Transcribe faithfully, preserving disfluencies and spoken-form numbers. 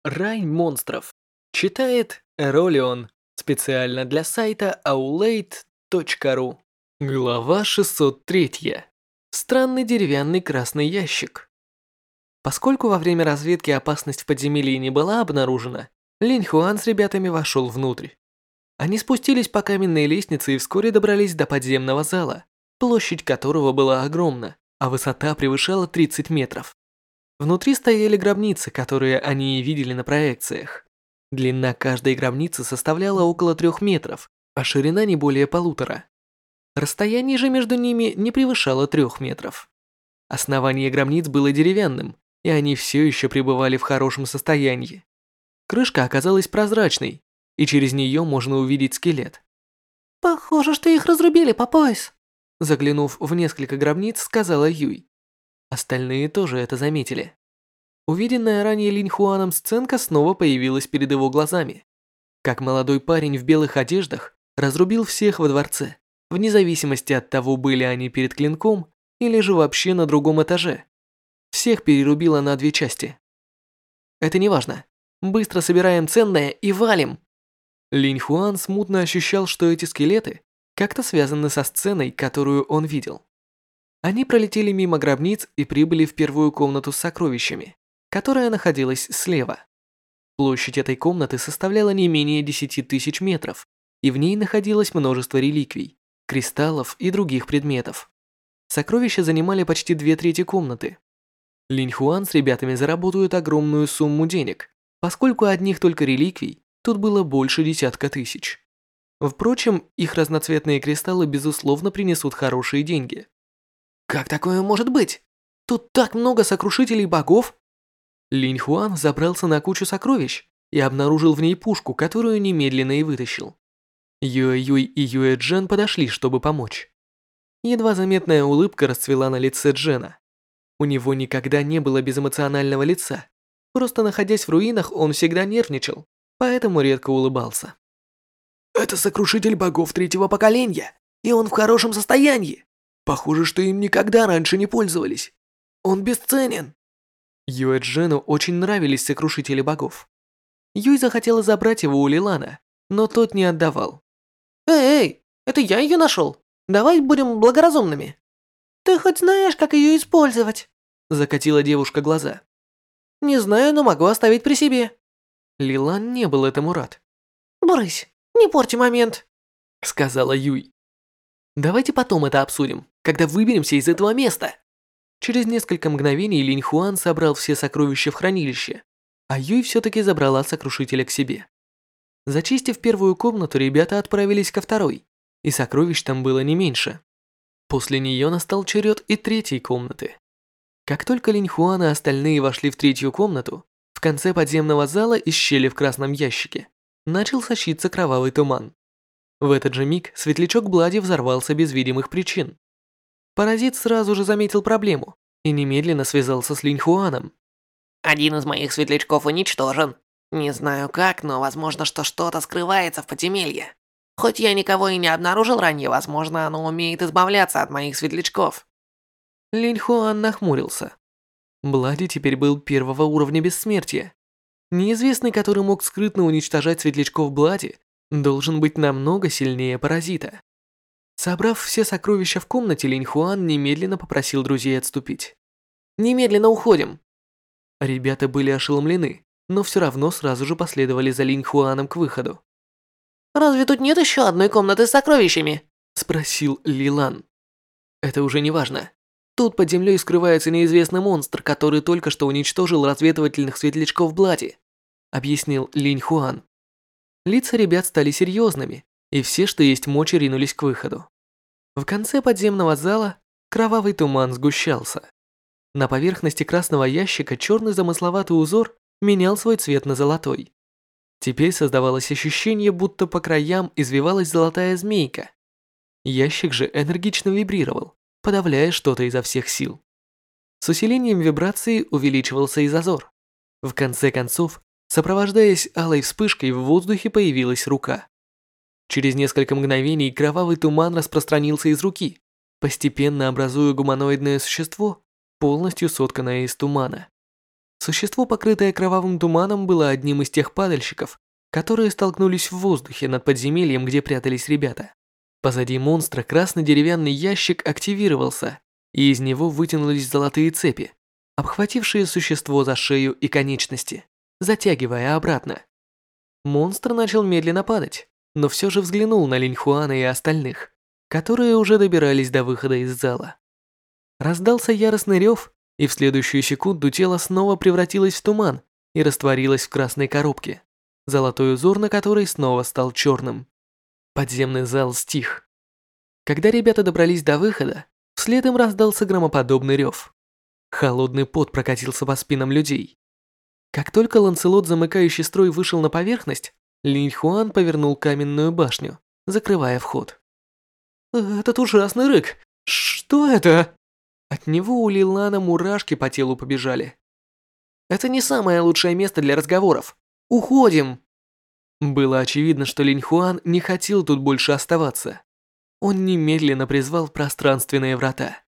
Рай монстров. Читает Эролион. Специально для сайта аулейт точка ру. Глава шестьсот три. Странный деревянный красный ящик. Поскольку во время разведки опасность в подземелье не была обнаружена, Линь Хуан с ребятами вошел внутрь. Они спустились по каменной лестнице и вскоре добрались до подземного зала, площадь которого была огромна, а высота превышала тридцать метров. Внутри стояли гробницы, которые они и видели на проекциях. Длина каждой гробницы составляла около трех метров, а ширина не более полутора. Расстояние же между ними не превышало трех метров. Основание гробниц было деревянным, и они все еще пребывали в хорошем состоянии. Крышка оказалась прозрачной, и через нее можно увидеть скелет. «Похоже, что их разрубили по пояс», заглянув в несколько гробниц, сказала Юй. Остальные тоже это заметили. Увиденная ранее Линь Хуаном сценка снова появилась перед его глазами. Как молодой парень в белых одеждах разрубил всех во дворце, вне зависимости от того, были они перед клинком или же вообще на другом этаже. Всех перерубило на две части. Это не важно. Быстро собираем ценное и валим. Линь Хуан смутно ощущал, что эти скелеты как-то связаны со сценой, которую он видел. Они пролетели мимо гробниц и прибыли в первую комнату с сокровищами, которая находилась слева. Площадь этой комнаты составляла не менее десяти тысяч метров, и в ней находилось множество реликвий, кристаллов и других предметов. Сокровища занимали почти две трети комнаты. Линь Хуан с ребятами заработают огромную сумму денег, поскольку одних только реликвий тут было больше десятка тысяч. Впрочем, их разноцветные кристаллы безусловно принесут хорошие деньги. Как такое может быть? Тут так много сокрушителей богов. Линь Хуан забрался на кучу сокровищ и обнаружил в ней пушку, которую немедленно и вытащил. Юэ Юй и Юэ Джен подошли, чтобы помочь. Едва заметная улыбка расцвела на лице Джена. У него никогда не было безэмоционального лица. Просто находясь в руинах, он всегда нервничал, поэтому редко улыбался. «Это сокрушитель богов третьего поколения, и он в хорошем состоянии. Похоже, что им никогда раньше не пользовались. Он бесценен». Юэ Джену очень нравились сокрушители богов. Юй захотела забрать его у Лилана, но тот не отдавал. «Эй, эй, это я ее нашел. Давай будем благоразумными». «Ты хоть знаешь, как ее использовать?» Закатила девушка глаза. «Не знаю, но могу оставить при себе». Лилан не был этому рад. «Брысь, не порти момент», сказала Юй. «Давайте потом это обсудим, когда выберемся из этого места». Через несколько мгновений Линь Хуан собрал все сокровища в хранилище, а Юй все-таки забрала сокрушителя к себе. Зачистив первую комнату, ребята отправились ко второй, и сокровищ там было не меньше. После нее настал черед и третьей комнаты. Как только Линь Хуан и остальные вошли в третью комнату, в конце подземного зала из щели в красном ящике начал сочиться кровавый туман. В этот же миг светлячок Блади взорвался без видимых причин. Паразит сразу же заметил проблему и немедленно связался с Линь Хуаном. «Один из моих светлячков уничтожен. Не знаю как, но возможно, что что-то скрывается в подземелье. Хоть я никого и не обнаружил ранее, возможно, оно умеет избавляться от моих светлячков». Линь Хуан нахмурился. Блади теперь был первого уровня бессмертия. Неизвестный, который мог скрытно уничтожать светлячков Блади, должен быть намного сильнее паразита. Собрав все сокровища в комнате, Линь Хуан немедленно попросил друзей отступить. «Немедленно уходим!» Ребята были ошеломлены, но все равно сразу же последовали за Линь Хуаном к выходу. «Разве тут нет еще одной комнаты с сокровищами?» спросил Лилан. «Это уже не важно. Тут под землей скрывается неизвестный монстр, который только что уничтожил разведывательных светлячков Блади», объяснил Линь Хуан. Лица ребят стали серьезными, и все, что есть мочи, ринулись к выходу. В конце подземного зала кровавый туман сгущался. На поверхности красного ящика черный замысловатый узор менял свой цвет на золотой. Теперь создавалось ощущение, будто по краям извивалась золотая змейка. Ящик же энергично вибрировал, подавляя что-то изо всех сил. С усилением вибрации увеличивался и зазор. В конце концов, сопровождаясь алой вспышкой, в воздухе появилась рука. Через несколько мгновений кровавый туман распространился из руки, постепенно образуя гуманоидное существо, полностью сотканное из тумана. Существо, покрытое кровавым туманом, было одним из тех падальщиков, которые столкнулись в воздухе над подземельем, где прятались ребята. Позади монстра красный деревянный ящик активировался, и из него вытянулись золотые цепи, обхватившие существо за шею и конечности, затягивая обратно. Монстр начал медленно падать, но все же взглянул на Линьхуана и остальных, которые уже добирались до выхода из зала. Раздался яростный рев, и в следующую секунду тело снова превратилось в туман и растворилось в красной коробке, золотой узор на которой снова стал черным. Подземный зал стих. Когда ребята добрались до выхода, вслед им раздался громоподобный рев. Холодный пот прокатился по спинам людей. Как только Ланселот, замыкающий строй, вышел на поверхность, Линьхуан повернул каменную башню, закрывая вход. «Этот ужасный рык! Что это?» От него у Лилана мурашки по телу побежали. «Это не самое лучшее место для разговоров. Уходим!» Было очевидно, что Линьхуан не хотел тут больше оставаться. Он немедленно призвал пространственные врата.